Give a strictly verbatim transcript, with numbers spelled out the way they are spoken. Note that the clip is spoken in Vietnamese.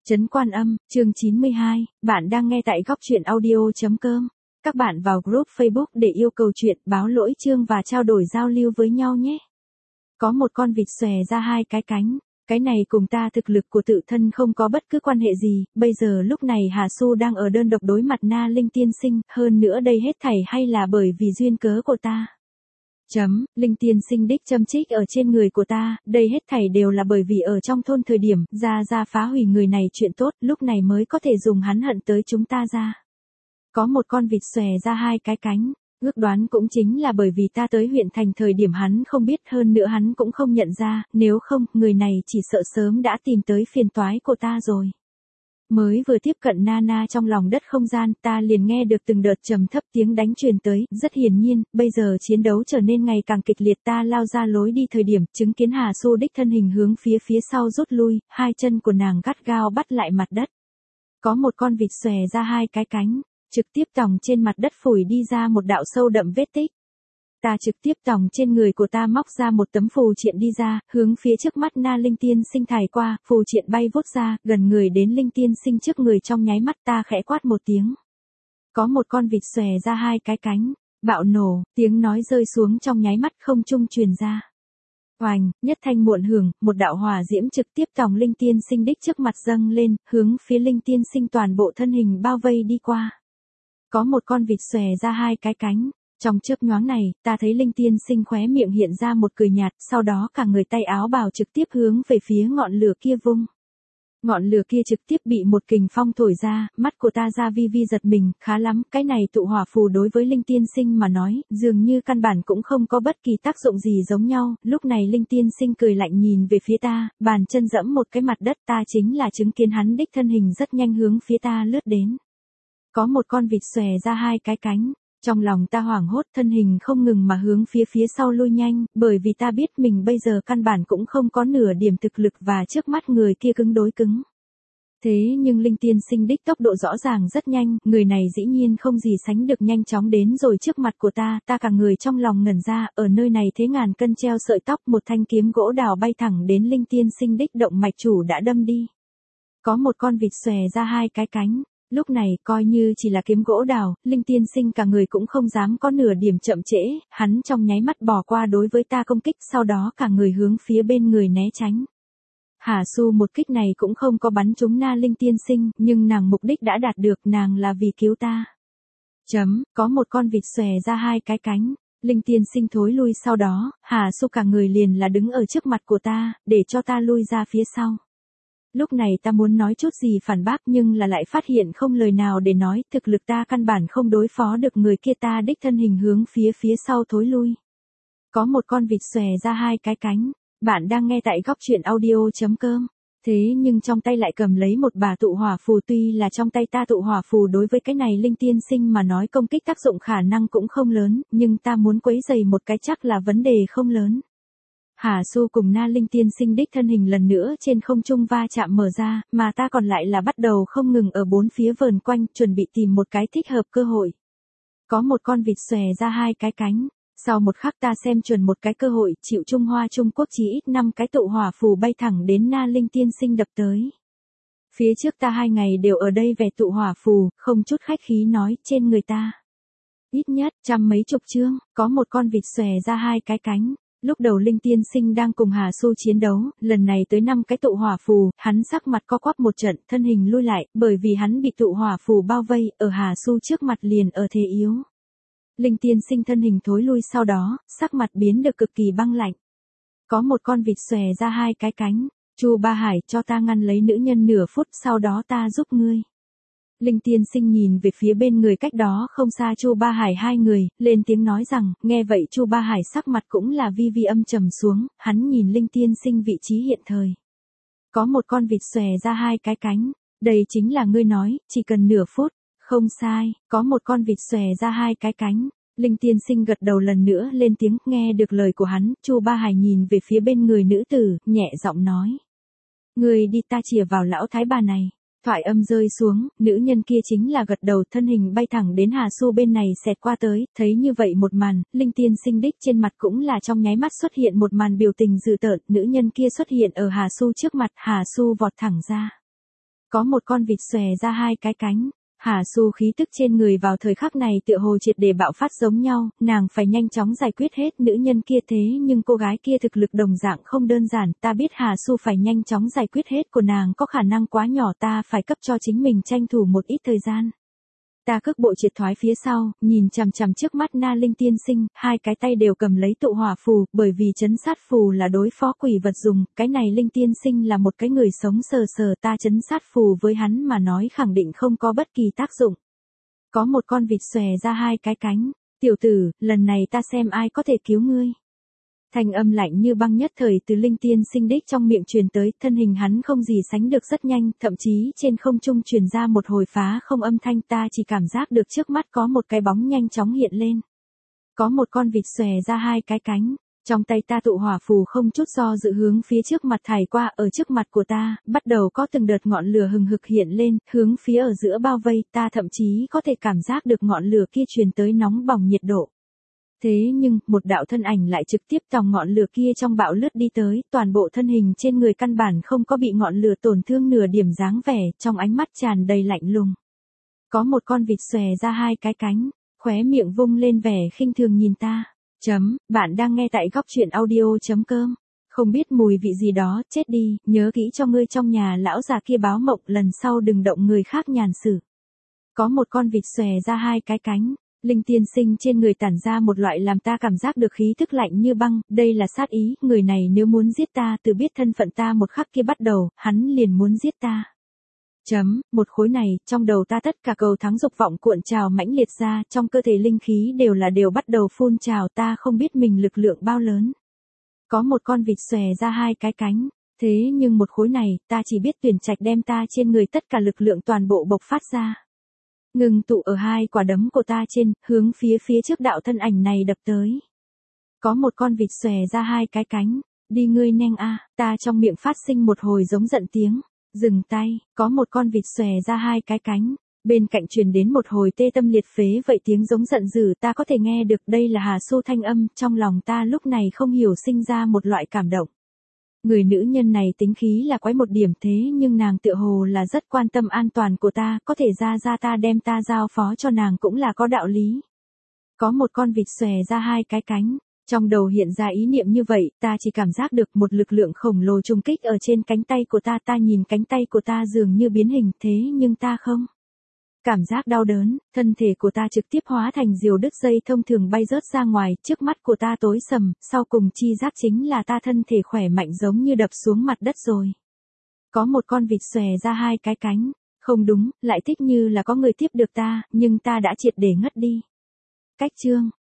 Trấn Quan Âm, chương chín mươi hai, bạn đang nghe tại góc truyện audio.com. Các bạn vào group Facebook để yêu cầu chuyện, báo lỗi chương và trao đổi giao lưu với nhau nhé. Có một con vịt xòe ra hai cái cánh. Cái này cùng ta thực lực của tự thân không có bất cứ quan hệ gì, bây giờ lúc này Hà Xu đang ở đơn độc đối mặt Na Linh tiên sinh, hơn nữa đây hết thảy hay là bởi vì duyên cớ của ta. Chấm, Linh tiên sinh đích châm chích ở trên người của ta, đây hết thảy đều là bởi vì ở trong thôn thời điểm, ra ra phá hủy người này chuyện tốt, lúc này mới có thể dùng hắn hận tới chúng ta ra. Có một con vịt xòe ra hai cái cánh, ước đoán cũng chính là bởi vì ta tới huyện thành thời điểm hắn không biết, hơn nữa hắn cũng không nhận ra, nếu không, người này chỉ sợ sớm đã tìm tới phiền toái của ta rồi. Mới vừa tiếp cận Nana trong lòng đất không gian, ta liền nghe được từng đợt trầm thấp tiếng đánh truyền tới, rất hiển nhiên, bây giờ chiến đấu trở nên ngày càng kịch liệt. Ta lao ra lối đi thời điểm, chứng kiến Hà Xu đích thân hình hướng phía phía sau rút lui, hai chân của nàng gắt gao bắt lại mặt đất. Có một con vịt xòe ra hai cái cánh, trực tiếp tòng trên mặt đất phủi đi ra một đạo sâu đậm vết tích. Ta trực tiếp tòng trên người của ta móc ra một tấm phù triện đi ra, hướng phía trước mắt Na Linh tiên sinh thải qua, phù triện bay vút ra, gần người đến Linh tiên sinh trước người trong nháy mắt. Ta khẽ quát một tiếng. Có một con vịt xòe ra hai cái cánh, bạo nổ, tiếng nói rơi xuống trong nháy mắt không trung truyền ra. Oành, nhất thanh muộn hưởng, một đạo hỏa diễm trực tiếp tòng Linh tiên sinh đích trước mặt dâng lên, hướng phía Linh tiên sinh toàn bộ thân hình bao vây đi qua. Có một con vịt xòe ra hai cái cánh. Trong chớp nhoáng này, ta thấy Linh tiên sinh khóe miệng hiện ra một cười nhạt, sau đó cả người tay áo bào trực tiếp hướng về phía ngọn lửa kia vung. Ngọn lửa kia trực tiếp bị một kình phong thổi ra, mắt của ta ra vi vi giật mình, khá lắm, cái này tụ hỏa phù đối với Linh tiên sinh mà nói, dường như căn bản cũng không có bất kỳ tác dụng gì giống nhau. Lúc này Linh tiên sinh cười lạnh nhìn về phía ta, bàn chân dẫm một cái mặt đất, ta chính là chứng kiến hắn đích thân hình rất nhanh hướng phía ta lướt đến. Có một con vịt xòe ra hai cái cánh. Trong lòng ta hoảng hốt, thân hình không ngừng mà hướng phía phía sau lui nhanh, bởi vì ta biết mình bây giờ căn bản cũng không có nửa điểm thực lực và trước mắt người kia cứng đối cứng. Thế nhưng Linh tiên sinh đích tốc độ rõ ràng rất nhanh, người này dĩ nhiên không gì sánh được nhanh chóng đến rồi trước mặt của ta, ta cả người trong lòng ngẩn ra, ở nơi này thế ngàn cân treo sợi tóc, một thanh kiếm gỗ đào bay thẳng đến Linh tiên sinh đích động mạch chủ đã đâm đi. Có một con vịt xòe ra hai cái cánh. Lúc này, coi như chỉ là kiếm gỗ đào, Linh tiên sinh cả người cũng không dám có nửa điểm chậm trễ, hắn trong nháy mắt bỏ qua đối với ta công kích, sau đó cả người hướng phía bên người né tránh. Hà Xu một kích này cũng không có bắn trúng Na Linh tiên sinh, nhưng nàng mục đích đã đạt được, nàng là vì cứu ta. Chấm, có một con vịt xòe ra hai cái cánh. Linh tiên sinh thối lui, sau đó, Hà Xu cả người liền là đứng ở trước mặt của ta, để cho ta lui ra phía sau. Lúc này ta muốn nói chút gì phản bác nhưng là lại phát hiện không lời nào để nói, thực lực ta căn bản không đối phó được người kia, ta đích thân hình hướng phía phía sau thối lui. Có một con vịt xòe ra hai cái cánh, bạn đang nghe tại góc truyện audio.com. Thế nhưng trong tay lại cầm lấy một bà tụ hỏa phù, tuy là trong tay ta tụ hỏa phù đối với cái này Linh tiên sinh mà nói công kích tác dụng khả năng cũng không lớn, nhưng ta muốn quấy rầy một cái chắc là vấn đề không lớn. Hà Xu cùng Na Linh tiên sinh đích thân hình lần nữa trên không trung va chạm mở ra, mà ta còn lại là bắt đầu không ngừng ở bốn phía vờn quanh, chuẩn bị tìm một cái thích hợp cơ hội. Có một con vịt xòe ra hai cái cánh, sau một khắc ta xem chuẩn một cái cơ hội, chịu Trung Hoa Trung Quốc chỉ ít năm cái tụ hỏa phù bay thẳng đến Na Linh tiên sinh đập tới. Phía trước ta hai ngày đều ở đây về tụ hỏa phù, không chút khách khí nói, trên người ta. Ít nhất, trăm mấy chục chương, có một con vịt xòe ra hai cái cánh. Lúc đầu Linh tiên sinh đang cùng Hà Xu chiến đấu, lần này tới năm cái tụ hỏa phù, hắn sắc mặt co quắp một trận, thân hình lui lại, bởi vì hắn bị tụ hỏa phù bao vây, ở Hà Xu trước mặt liền ở thế yếu. Linh tiên sinh thân hình thối lui, sau đó, sắc mặt biến được cực kỳ băng lạnh. Có một con vịt xòe ra hai cái cánh, Chu Ba Hải, cho ta ngăn lấy nữ nhân nửa phút, sau đó ta giúp ngươi. Linh tiên sinh nhìn về phía bên người cách đó không xa Chu Ba Hải hai người, lên tiếng nói rằng, nghe vậy Chu Ba Hải sắc mặt cũng là vi vi âm trầm xuống, hắn nhìn Linh tiên sinh vị trí hiện thời. Có một con vịt xòe ra hai cái cánh, đây chính là ngươi nói, chỉ cần nửa phút, không sai, có một con vịt xòe ra hai cái cánh. Linh tiên sinh gật đầu lần nữa lên tiếng, nghe được lời của hắn, Chu Ba Hải nhìn về phía bên người nữ tử, nhẹ giọng nói. Ngươi đi, ta chìa vào lão thái bà này. Thoại âm rơi xuống, nữ nhân kia chính là gật đầu, thân hình bay thẳng đến Hà Xu bên này xẹt qua tới, thấy như vậy một màn, Linh tiên sinh đích trên mặt cũng là trong nháy mắt xuất hiện một màn biểu tình dữ tợn, nữ nhân kia xuất hiện ở Hà Xu trước mặt, Hà Xu vọt thẳng ra. Có một con vịt xòe ra hai cái cánh. Hà Su khí tức trên người vào thời khắc này tựa hồ triệt để bạo phát giống nhau, nàng phải nhanh chóng giải quyết hết nữ nhân kia thế nhưng cô gái kia thực lực đồng dạng không đơn giản, ta biết Hà Su phải nhanh chóng giải quyết hết của nàng có khả năng quá nhỏ ta phải cấp cho chính mình tranh thủ một ít thời gian. Ta cước bộ triệt thoái phía sau, nhìn chằm chằm trước mắt Na Linh tiên sinh, hai cái tay đều cầm lấy tụ hỏa phù, bởi vì trấn sát phù là đối phó quỷ vật dùng, cái này Linh tiên sinh là một cái người sống sờ sờ ta trấn sát phù với hắn mà nói khẳng định không có bất kỳ tác dụng. Có một con vịt xòe ra hai cái cánh, tiểu tử, lần này ta xem ai có thể cứu ngươi. Thanh âm lạnh như băng nhất thời từ Linh tiên sinh đích trong miệng truyền tới, thân hình hắn không gì sánh được rất nhanh, thậm chí trên không trung truyền ra một hồi phá không âm thanh ta chỉ cảm giác được trước mắt có một cái bóng nhanh chóng hiện lên. Có một con vịt xòe ra hai cái cánh, trong tay ta tụ hỏa phù không chút do dự hướng phía trước mặt thải qua ở trước mặt của ta, bắt đầu có từng đợt ngọn lửa hừng hực hiện lên, hướng phía ở giữa bao vây ta thậm chí có thể cảm giác được ngọn lửa kia truyền tới nóng bỏng nhiệt độ. Thế nhưng, một đạo thân ảnh lại trực tiếp tòng ngọn lửa kia trong bão lướt đi tới, toàn bộ thân hình trên người căn bản không có bị ngọn lửa tổn thương nửa điểm dáng vẻ, trong ánh mắt tràn đầy lạnh lùng. Có một con vịt xòe ra hai cái cánh, khóe miệng vung lên vẻ khinh thường nhìn ta. Chấm, bạn đang nghe tại góc truyện audio chấm com. Không biết mùi vị gì đó, chết đi, nhớ kỹ cho ngươi trong nhà lão già kia báo mộng lần sau đừng động người khác nhàn xử. Có một con vịt xòe ra hai cái cánh. Linh tiên sinh trên người tản ra một loại làm ta cảm giác được khí tức lạnh như băng, đây là sát ý, người này nếu muốn giết ta từ biết thân phận ta một khắc kia bắt đầu, hắn liền muốn giết ta. Chấm, một khối này, trong đầu ta tất cả cầu thắng dục vọng cuộn trào mãnh liệt ra, trong cơ thể linh khí đều là đều bắt đầu phun trào ta không biết mình lực lượng bao lớn. Có một con vịt xòe ra hai cái cánh, thế nhưng một khối này, ta chỉ biết tuyển trạch đem ta trên người tất cả lực lượng toàn bộ bộc phát ra. Ngừng tụ ở hai quả đấm của ta trên, hướng phía phía trước đạo thân ảnh này đập tới. Có một con vịt xòe ra hai cái cánh, đi ngươi neng a, ta trong miệng phát sinh một hồi giống giận tiếng, dừng tay, có một con vịt xòe ra hai cái cánh, bên cạnh truyền đến một hồi tê tâm liệt phế vậy tiếng giống giận dữ ta có thể nghe được đây là Hà Su thanh âm, trong lòng ta lúc này không hiểu sinh ra một loại cảm động. Người nữ nhân này tính khí là quái một điểm thế nhưng nàng tựa hồ là rất quan tâm an toàn của ta, có thể ra ra ta đem ta giao phó cho nàng cũng là có đạo lý. Có một con vịt xòe ra hai cái cánh, trong đầu hiện ra ý niệm như vậy, ta chỉ cảm giác được một lực lượng khổng lồ trùng kích ở trên cánh tay của ta, ta nhìn cánh tay của ta dường như biến hình thế nhưng ta không. Cảm giác đau đớn, thân thể của ta trực tiếp hóa thành diều đứt dây thông thường bay rớt ra ngoài, trước mắt của ta tối sầm, sau cùng chi giác chính là ta thân thể khỏe mạnh giống như đập xuống mặt đất rồi. Có một con vịt xòe ra hai cái cánh, không đúng, lại thích như là có người tiếp được ta, nhưng ta đã triệt để ngất đi. Cách chương